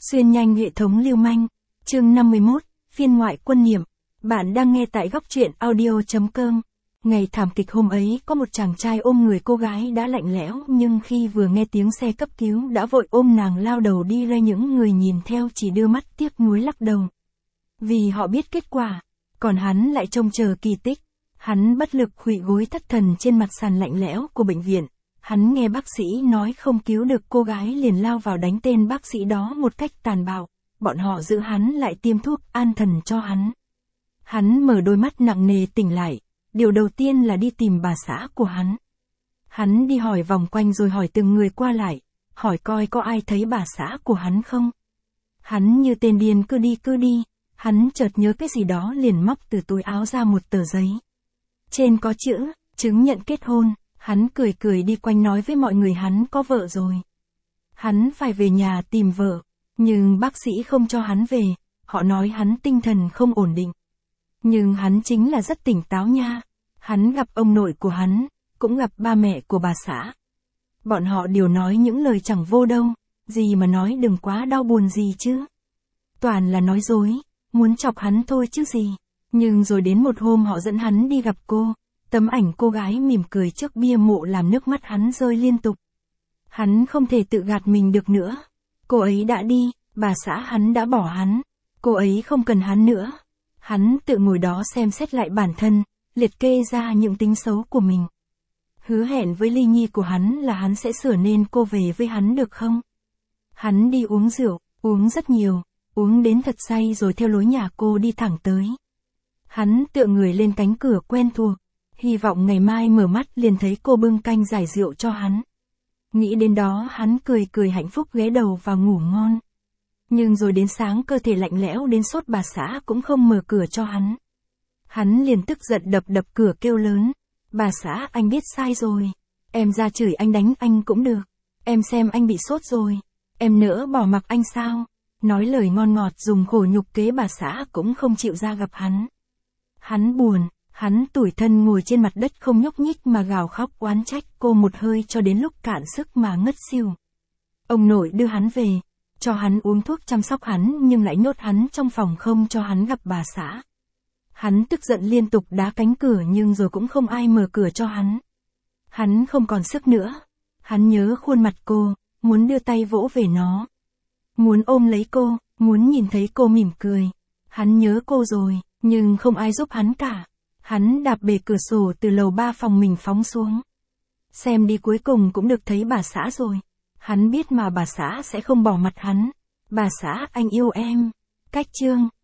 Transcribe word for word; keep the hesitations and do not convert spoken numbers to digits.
Xuyên nhanh hệ thống lưu manh. Chương năm mươi mốt, phiên ngoại quân niệm. Bạn đang nghe tại góc truyện audio chấm com. Ngày thảm kịch hôm ấy có một chàng trai ôm người cô gái đã lạnh lẽo, nhưng khi vừa nghe tiếng xe cấp cứu đã vội ôm nàng lao đầu đi ra. Những người nhìn theo chỉ đưa mắt tiếc nuối lắc đầu. Vì họ biết kết quả, còn hắn lại trông chờ kỳ tích. Hắn bất lực khuỵu gối thất thần trên mặt sàn lạnh lẽo của bệnh viện. Hắn nghe bác sĩ nói không cứu được cô gái liền lao vào đánh tên bác sĩ đó một cách tàn bạo. Bọn họ giữ hắn lại tiêm thuốc an thần cho hắn. Hắn mở đôi mắt nặng nề tỉnh lại. Điều đầu tiên là đi tìm bà xã của hắn. Hắn đi hỏi vòng quanh rồi hỏi từng người qua lại. Hỏi coi có ai thấy bà xã của hắn không. Hắn như tên điên cứ đi cứ đi. Hắn chợt nhớ cái gì đó liền móc từ túi áo ra một tờ giấy. Trên có chữ, chứng nhận kết hôn. Hắn cười cười đi quanh nói với mọi người hắn có vợ rồi. Hắn phải về nhà tìm vợ. Nhưng bác sĩ không cho hắn về. Họ nói hắn tinh thần không ổn định. Nhưng hắn chính là rất tỉnh táo nha. Hắn gặp ông nội của hắn, cũng gặp ba mẹ của bà xã. Bọn họ đều nói những lời chẳng vô đâu. Gì mà nói đừng quá đau buồn gì chứ. Toàn là nói dối, muốn chọc hắn thôi chứ gì. Nhưng rồi đến một hôm họ dẫn hắn đi gặp cô. Tấm ảnh cô gái mỉm cười trước bia mộ làm nước mắt hắn rơi liên tục. Hắn không thể tự gạt mình được nữa. Cô ấy đã đi, bà xã hắn đã bỏ hắn. Cô ấy không cần hắn nữa. Hắn tự ngồi đó xem xét lại bản thân, liệt kê ra những tính xấu của mình. Hứa hẹn với Ly Nhi của hắn là hắn sẽ sửa nên cô về với hắn được không? Hắn đi uống rượu, uống rất nhiều, uống đến thật say rồi theo lối nhà cô đi thẳng tới. Hắn tựa người lên cánh cửa quen thuộc. Hy vọng ngày mai mở mắt liền thấy cô bưng canh giải rượu cho hắn. Nghĩ đến đó hắn cười cười hạnh phúc ghé đầu vào ngủ ngon. Nhưng rồi đến sáng cơ thể lạnh lẽo đến sốt bà xã cũng không mở cửa cho hắn. Hắn liền tức giận đập đập cửa kêu lớn. Bà xã anh biết sai rồi. Em ra chửi anh đánh anh cũng được. Em xem anh bị sốt rồi. Em nỡ bỏ mặc anh sao? Nói lời ngon ngọt dùng khổ nhục kế bà xã cũng không chịu ra gặp hắn. Hắn buồn. Hắn tủi thân ngồi trên mặt đất không nhúc nhích mà gào khóc oán trách cô một hơi cho đến lúc cạn sức mà ngất xỉu. Ông nội đưa hắn về, cho hắn uống thuốc chăm sóc hắn nhưng lại nhốt hắn trong phòng không cho hắn gặp bà xã. Hắn tức giận liên tục đá cánh cửa nhưng rồi cũng không ai mở cửa cho hắn. Hắn không còn sức nữa. Hắn nhớ khuôn mặt cô, muốn đưa tay vỗ về nó. Muốn ôm lấy cô, muốn nhìn thấy cô mỉm cười. Hắn nhớ cô rồi, nhưng không ai giúp hắn cả. Hắn đạp bể cửa sổ từ lầu ba phòng mình phóng xuống. Xem đi cuối cùng cũng được thấy bà xã rồi. Hắn biết mà bà xã sẽ không bỏ mặt hắn. Bà xã anh yêu em. Cách chương.